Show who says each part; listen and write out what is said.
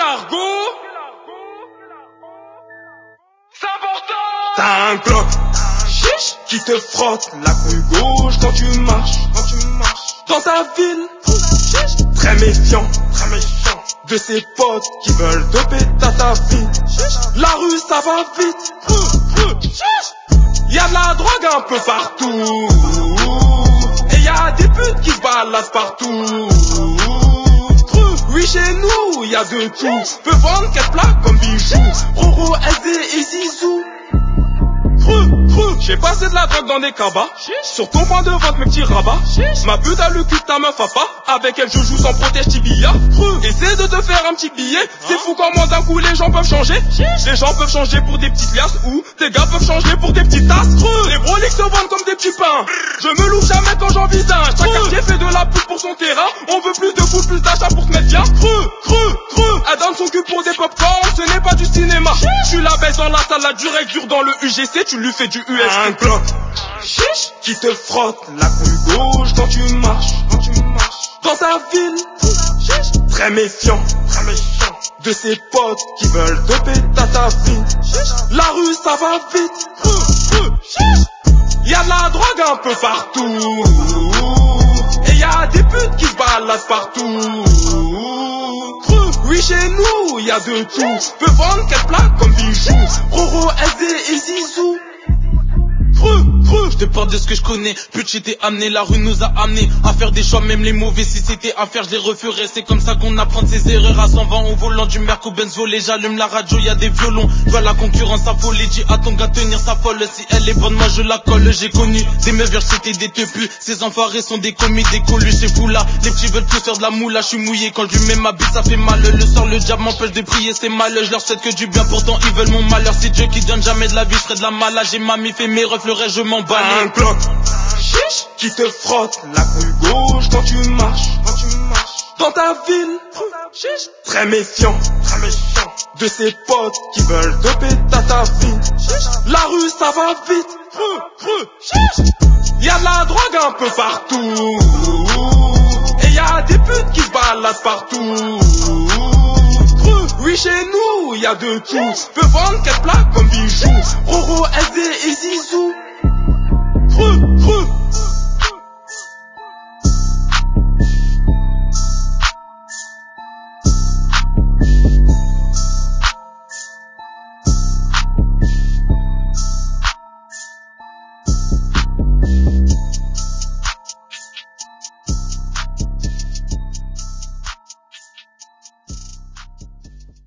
Speaker 1: l'argot, c'est important.
Speaker 2: T'as un Glock qui te frotte la couille gauche quand tu marches. Dans ta ville, très méfiant de ses potes qui veulent doper ta vie. La rue ça va vite, y'a de la drogue un peu partout, et y'a des putes qui se baladent partout. Oui, chez nous y'a de tout, peut vendre 4 plats comme bijoux. Roro, SD et Zizou. J'ai passé de la drogue dans des cabas, sur ton point de vente mes petits rabats. Ma pute a le cul de ta meuf à pas, avec elle je joue sans protège tibia. Essaie de te faire un petit billet, c'est fou comment d'un coup les gens peuvent changer. Les gens peuvent changer pour des petites liasses, ou tes gars peuvent changer pour des petites tasses. Les broliques se vendent comme des petits pains, je me loupe jamais quand j'envisage. Chaque quartier fait de la pub pour son terrain, on veut plus de foot, plus d'achat pour te mettre bien. Elle donne son cul pour des popcorn, ce n'est pas du cinéma. Tu la baisses dans la salle, la durée dure dans le UGC, tu lui fais du US. Un Glock qui te frotte la couille gauche quand tu marches. Dans ta ville, très méfiant de ses potes qui veulent doper ta vie. La rue ça va vite, y'a de la drogue un peu partout, et y'a des putes qui se baladent partout. Oui, chez nous y'a de tout, peut vendre 4 plats comme bijoux. Roro, SD et Zizou.
Speaker 3: Je te parle de ce que je connais, pute j'étais amené, la rue nous a amené à faire des choix, même les mauvais, si c'était à faire je les referais. C'est comme ça qu'on apprend de ses erreurs, à 120 au volant du Merco Benz volé. J'allume la radio, y'a des violons, vois la concurrence affolée. Dis à ton gars tenir sa folle, si elle est bonne moi je la colle. J'ai connu des meufs vers c'était des teupus, ces enfoirés sont des commis, des collus. C'est fou là, les petits veulent tous faire de la moula. Je suis mouillé quand je lui mets ma bite, ça fait mal. Le soir le diable m'empêche de prier, c'est mal. Je leur souhaite que du bien, pourtant ils veulent mon malheur. C'est Dieu qui donne jamais de la vie, je ferai de la malade. J'ai mamie fait mes refs, le reste je m'en bats.
Speaker 2: Un Glock qui te frotte la couille gauche quand tu marches. Dans ta ville, très méfiant de ses potes qui veulent doper ta vie. La rue ça va vite, y'a de la drogue un peu partout, et y'a des putes qui se baladent partout. Oui, chez nous y'a de tout, peut vendre 4 plats comme bijoux. Roro,